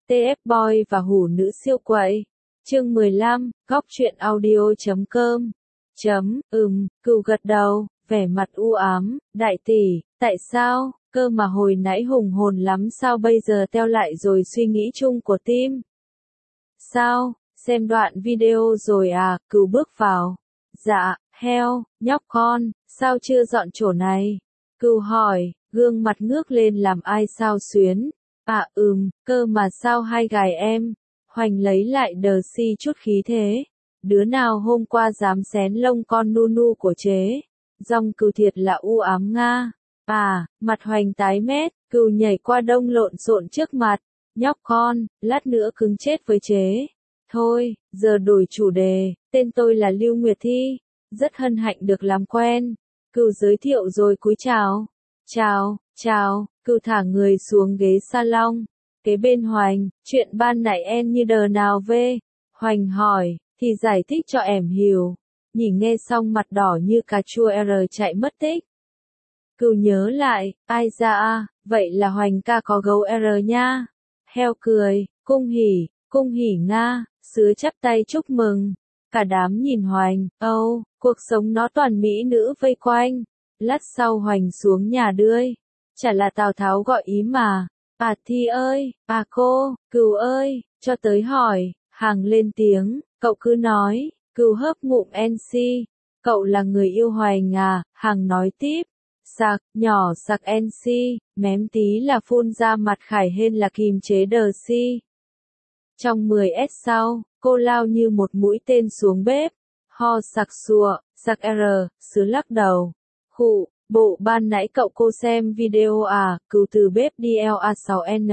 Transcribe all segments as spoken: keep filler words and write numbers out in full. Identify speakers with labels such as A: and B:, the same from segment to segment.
A: tê ép Boy và hủ nữ siêu quậy. Chương mười lăm, góc truyện audio chấm com. Chấm, ừm, Cừu gật đầu, vẻ mặt u ám, đại tỷ, tại sao, cơ mà hồi nãy hùng hồn lắm sao bây giờ teo lại rồi suy nghĩ chung của tim. Sao, xem đoạn video rồi à, Cừu bước vào. Dạ, heo, nhóc con, sao chưa dọn chỗ này? Cừu hỏi, gương mặt ngước lên làm ai sao xuyến. À ừm, cơ mà sao hai gài em? Hoành lấy lại đờ si chút khí thế. Đứa nào hôm qua dám xén lông con nu nu của chế? Dòng Cừu thiệt là u ám nga. À, mặt Hoành tái mét, Cừu nhảy qua đông lộn xộn trước mặt. Nhóc con, lát nữa cứng chết với chế. Thôi, giờ đổi chủ đề, tên tôi là Lưu Nguyệt Thi. Rất hân hạnh được làm quen. Cừu giới thiệu rồi cúi chào. Chào, chào, Cừu thả người xuống ghế salon. Kế bên Hoành, chuyện ban nãy em như đờ nào về? Hoành hỏi, thì giải thích cho em hiểu. Nhìn nghe xong mặt đỏ như cà chua R chạy mất tích. Cừu nhớ lại, ai ra à, vậy là Hoành ca có gấu R nha. Heo cười, cung hỉ, cung hỉ nga, sứa chắp tay chúc mừng. Cả đám nhìn Hoành, âu, cuộc sống nó toàn mỹ nữ vây quanh. Lát sau Hoành xuống nhà đươi. Chả là Tào Tháo gọi ý mà. À Thi ơi, à cô, Cừu ơi, cho tới hỏi, Hằng lên tiếng, cậu cứ nói, Cừu hớp ngụm en xê. Cậu là người yêu Hoành à, Hằng nói tiếp. Sặc, nhỏ sặc en xê, mém tí là phun ra mặt Khải Hên là kìm chế đờ si. Trong mười s sau, cô lao như một mũi tên xuống bếp. Ho sặc sụa, sặc R, sứ lắc đầu. Khụ, bộ ban nãy cậu cô xem video à, Cừu từ bếp đi L A sáu N.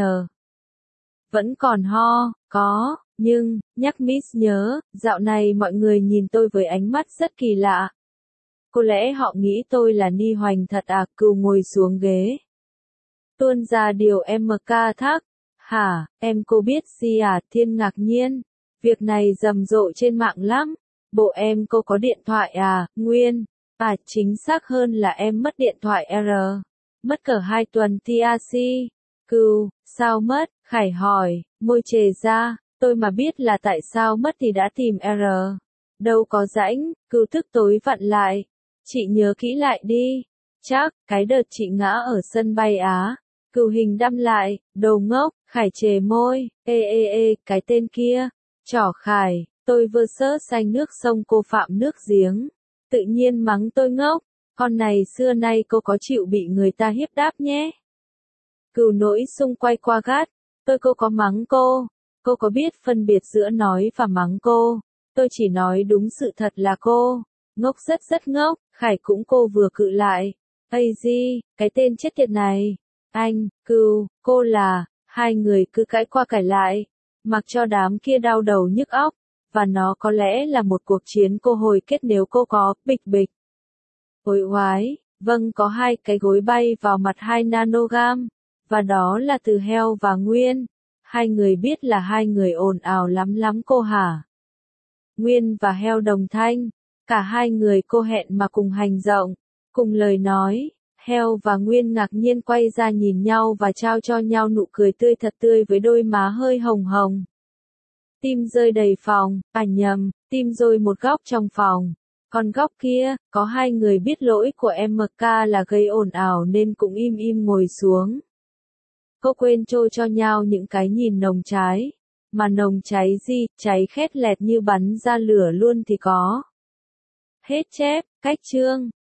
A: Vẫn còn ho, có, nhưng, nhắc Miss nhớ, dạo này mọi người nhìn tôi với ánh mắt rất kỳ lạ. Có lẽ họ nghĩ tôi là Ni Hoành thật à? Cừu ngồi xuống ghế. Tuôn ra điều em ca thắc. Hả, em cô biết gì à? Thiên ngạc nhiên. Việc này rầm rộ trên mạng lắm. Bộ em cô có điện thoại à? Nguyên. À, chính xác hơn là em mất điện thoại R. Mất cỡ hai tuần tê a xê. Cừu, sao mất? Khải hỏi, môi chề ra. Tôi mà biết là tại sao mất thì đã tìm R. Đâu có rãnh. Cừu thức tối vặn lại. Chị nhớ kỹ lại đi. Chắc, cái đợt chị ngã ở sân bay Á. Cừu hình đăm lại, đồ ngốc, Khải chề môi, ê ê ê, cái tên kia. Trỏ Khải, tôi vơ sớ xanh nước sông cô phạm nước giếng. Tự nhiên mắng tôi ngốc, con này xưa nay cô có chịu bị người ta hiếp đáp nhé. Cừu nỗi xung quay qua gắt, tôi cô có mắng cô. Cô có biết phân biệt giữa nói và mắng cô. Tôi chỉ nói đúng sự thật là cô. Ngốc rất rất ngốc, Khải cũng cô vừa cự lại. Ây di, cái tên chết tiệt này. Anh, Cừu, cô là, hai người cứ cãi qua cãi lại. Mặc cho đám kia đau đầu nhức óc. Và nó có lẽ là một cuộc chiến cô hồi kết nếu cô có, bịch bịch. Ôi oái, vâng có hai cái gối bay vào mặt hai nanogam. Và đó là từ Heo và Nguyên. Hai người biết là hai người ồn ào lắm lắm cô hả? Nguyên và Heo đồng thanh. Cả hai người cô hẹn mà cùng hành động, cùng lời nói. Heo và Nguyên ngạc nhiên quay ra nhìn nhau và trao cho nhau nụ cười tươi thật tươi với đôi má hơi hồng hồng. Tim rơi đầy phòng, à nhầm, tim rơi một góc trong phòng. Còn góc kia, có hai người biết lỗi của em ca là gây ồn ào nên cũng im im ngồi xuống. Cô quên trôi cho nhau những cái nhìn nồng cháy. Mà nồng cháy gì, cháy khét lẹt như bắn ra lửa luôn thì có. Hết chép, cách chương.